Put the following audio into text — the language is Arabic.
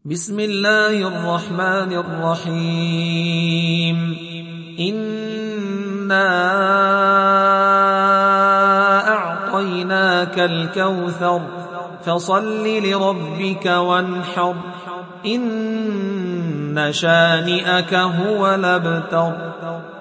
بسم الله الرحمن الرحيم إنا أعطيناك الكوثر فصل لربك وانحر إن شانئك هو الأبتر